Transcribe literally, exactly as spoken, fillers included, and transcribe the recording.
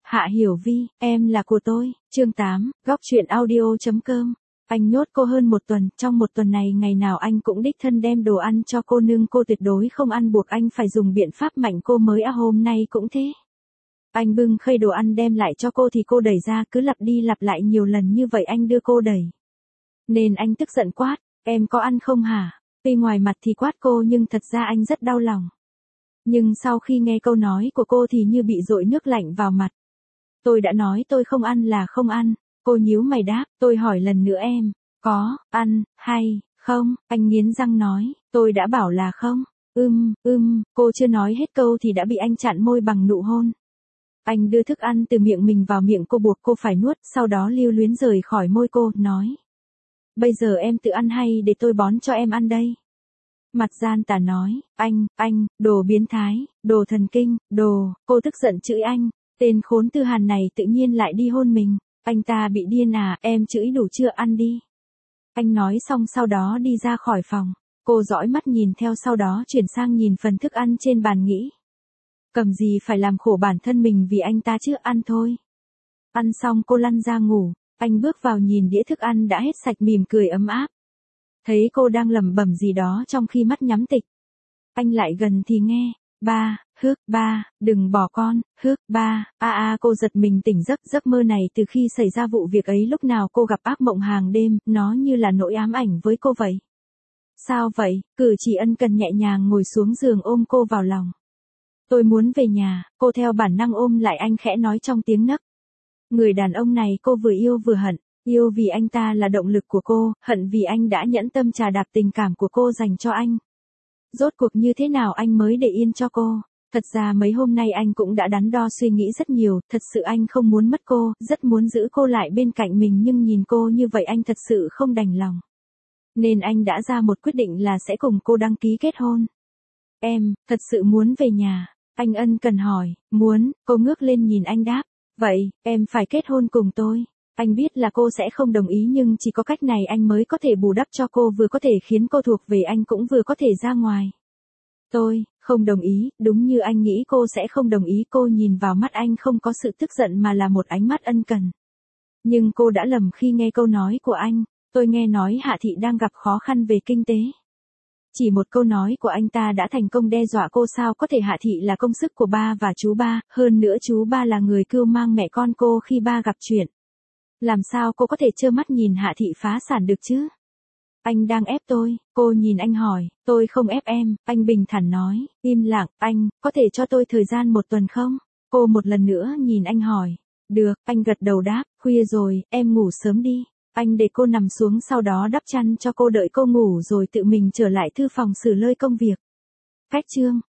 Hạ Hiểu Vi, em là của tôi, chương tám, góc truyện audio.com. Anh nhốt cô hơn một tuần, trong một tuần này ngày nào anh cũng đích thân đem đồ ăn cho cô nhưng cô tuyệt đối không ăn, buộc anh phải dùng biện pháp mạnh cô mới à, hôm nay cũng thế. Anh bưng khay đồ ăn đem lại cho cô thì cô đẩy ra, cứ lặp đi lặp lại nhiều lần như vậy anh đưa cô đẩy. Nên anh tức giận quát, em có ăn không hả? Tuy ngoài mặt thì quát cô nhưng thật ra anh rất đau lòng. Nhưng sau khi nghe câu nói của cô thì như bị dội nước lạnh vào mặt. Tôi đã nói tôi không ăn là không ăn. Cô nhíu mày đáp, tôi hỏi lần nữa em, có, ăn, hay, không? Anh nghiến răng nói, tôi đã bảo là không. Ưm, ưm, cô chưa nói hết câu thì đã bị anh chặn môi bằng nụ hôn. Anh đưa thức ăn từ miệng mình vào miệng cô, buộc cô phải nuốt, sau đó lưu luyến rời khỏi môi cô, nói. Bây giờ em tự ăn hay để tôi bón cho em ăn đây? Mặt gian tà nói, anh, anh, đồ biến thái, đồ thần kinh, đồ, cô tức giận chửi anh, tên khốn Tư Hàn này tự nhiên lại đi hôn mình, anh ta bị điên à, em chửi đủ chưa, ăn đi. Anh nói xong sau đó đi ra khỏi phòng, cô dõi mắt nhìn theo sau đó chuyển sang nhìn phần thức ăn trên bàn nghĩ. Cầm gì phải làm khổ bản thân mình vì anh ta chứ, ăn thôi. Ăn xong cô lăn ra ngủ, anh bước vào nhìn đĩa thức ăn đã hết sạch mỉm cười ấm áp. Thấy cô đang lẩm bẩm gì đó trong khi mắt nhắm tịch. Anh lại gần thì nghe, ba, hước, ba, đừng bỏ con, hước, ba, a a cô giật mình tỉnh giấc, giấc mơ này từ khi xảy ra vụ việc ấy lúc nào cô gặp ác mộng hàng đêm, nó như là nỗi ám ảnh với cô vậy. Sao vậy, cử chỉ ân cần nhẹ nhàng ngồi xuống giường ôm cô vào lòng. Tôi muốn về nhà, cô theo bản năng ôm lại anh khẽ nói trong tiếng nấc. Người đàn ông này cô vừa yêu vừa hận. Yêu vì anh ta là động lực của cô, hận vì anh đã nhẫn tâm trà đạp tình cảm của cô dành cho anh. Rốt cuộc như thế nào anh mới để yên cho cô? Thật ra mấy hôm nay anh cũng đã đắn đo suy nghĩ rất nhiều, thật sự anh không muốn mất cô, rất muốn giữ cô lại bên cạnh mình nhưng nhìn cô như vậy anh thật sự không đành lòng. Nên anh đã ra một quyết định là sẽ cùng cô đăng ký kết hôn. Em, thật sự muốn về nhà. Anh ân cần hỏi, muốn, cô ngước lên nhìn anh đáp. Vậy, em phải kết hôn cùng tôi. Anh biết là cô sẽ không đồng ý nhưng chỉ có cách này anh mới có thể bù đắp cho cô, vừa có thể khiến cô thuộc về anh cũng vừa có thể ra ngoài. Tôi, không đồng ý, đúng như anh nghĩ cô sẽ không đồng ý. Cô nhìn vào mắt anh không có sự tức giận mà là một ánh mắt ân cần. Nhưng cô đã lầm khi nghe câu nói của anh, tôi nghe nói Hạ Thị đang gặp khó khăn về kinh tế. Chỉ một câu nói của anh ta đã thành công đe dọa cô, sao có thể, Hạ Thị là công sức của ba và chú ba, hơn nữa chú ba là người cưu mang mẹ con cô khi ba gặp chuyện. Làm sao cô có thể trơ mắt nhìn Hạ Thị phá sản được chứ? Anh đang ép tôi, cô nhìn anh hỏi, tôi không ép em, anh bình thản nói, im lặng, anh, có thể cho tôi thời gian một tuần không? Cô một lần nữa nhìn anh hỏi, được, anh gật đầu đáp, khuya rồi, em ngủ sớm đi. Anh để cô nằm xuống sau đó đắp chăn cho cô, đợi cô ngủ rồi tự mình trở lại thư phòng xử lơi công việc. Cách chương